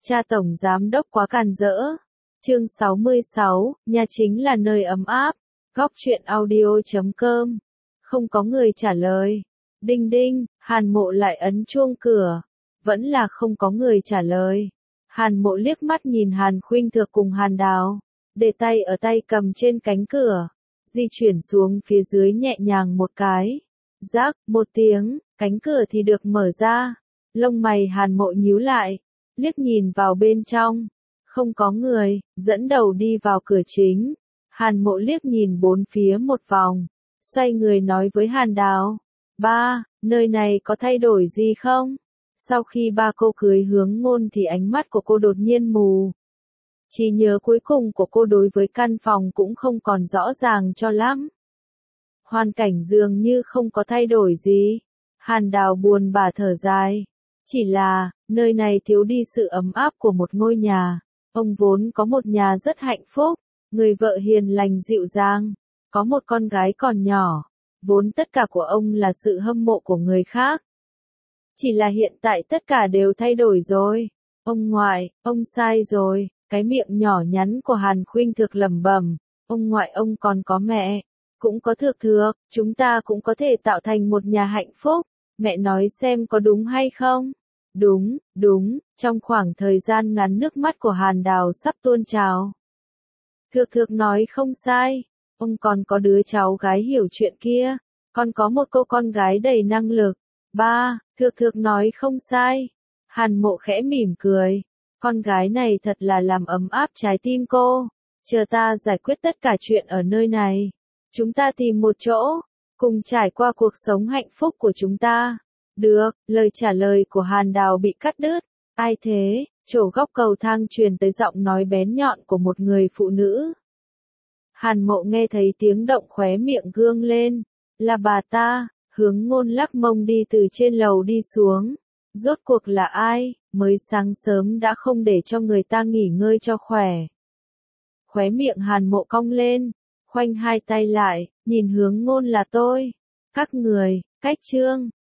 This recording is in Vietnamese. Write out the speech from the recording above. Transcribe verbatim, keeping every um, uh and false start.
Cha tổng giám đốc quá càn rỡ. Chương sáu mươi sáu, nhà chính là nơi ấm áp. Góc truyện audio chấm com. Không có người trả lời. Đinh đinh, Hàn Mộ lại ấn chuông cửa. Vẫn là không có người trả lời. Hàn Mộ liếc mắt nhìn Hàn Khuynh Thược cùng Hàn Đào, để tay ở tay cầm trên cánh cửa, di chuyển xuống phía dưới nhẹ nhàng một cái. Rác, một tiếng, cánh cửa thì được mở ra. Lông mày Hàn Mộ nhíu lại, liếc nhìn vào bên trong. Không có người, dẫn đầu đi vào cửa chính. Hàn Mộ liếc nhìn bốn phía một vòng, xoay người nói với Hàn Đào. Ba, nơi này có thay đổi gì không? Sau khi ba cô cưới Hướng Ngôn thì ánh mắt của cô đột nhiên mù. Chỉ nhớ cuối cùng của cô đối với căn phòng cũng không còn rõ ràng cho lắm. Hoàn cảnh dường như không có thay đổi gì. Hàn Đào buồn bã thở dài. Chỉ là, nơi này thiếu đi sự ấm áp của một ngôi nhà. Ông vốn có một nhà rất hạnh phúc, người vợ hiền lành dịu dàng, có một con gái còn nhỏ. Vốn tất cả của ông là sự hâm mộ của người khác. Chỉ là hiện tại tất cả đều thay đổi rồi. Ông ngoại, ông sai rồi. Cái miệng nhỏ nhắn của Hàn Khuynh Thược lẩm bẩm. Ông ngoại ông còn có mẹ, cũng có Thược Thược, chúng ta cũng có thể tạo thành một nhà hạnh phúc. Mẹ nói xem có đúng hay không? Đúng, đúng, trong khoảng thời gian ngắn nước mắt của Hàn Đào sắp tuôn trào. Thược Thược nói không sai, ông còn có đứa cháu gái hiểu chuyện kia, còn có một cô con gái đầy năng lực. Ba, Thược Thược nói không sai. Hàn Mộ khẽ mỉm cười, con gái này thật là làm ấm áp trái tim cô. Chờ ta giải quyết tất cả chuyện ở nơi này, chúng ta tìm một chỗ, cùng trải qua cuộc sống hạnh phúc của chúng ta. Được, lời trả lời của Hàn Đào bị cắt đứt. Ai thế? Chỗ góc cầu thang truyền tới giọng nói bén nhọn của một người phụ nữ. Hàn Mộ nghe thấy tiếng động khóe miệng gương lên. Là bà ta. Hướng Ngôn lắc mông đi từ trên lầu đi xuống. Rốt cuộc là ai? Mới sáng sớm đã không để cho người ta nghỉ ngơi cho khỏe. Khóe miệng Hàn Mộ cong lên, khoanh hai tay lại, nhìn Hướng Ngôn là tôi. Các người, cách trương,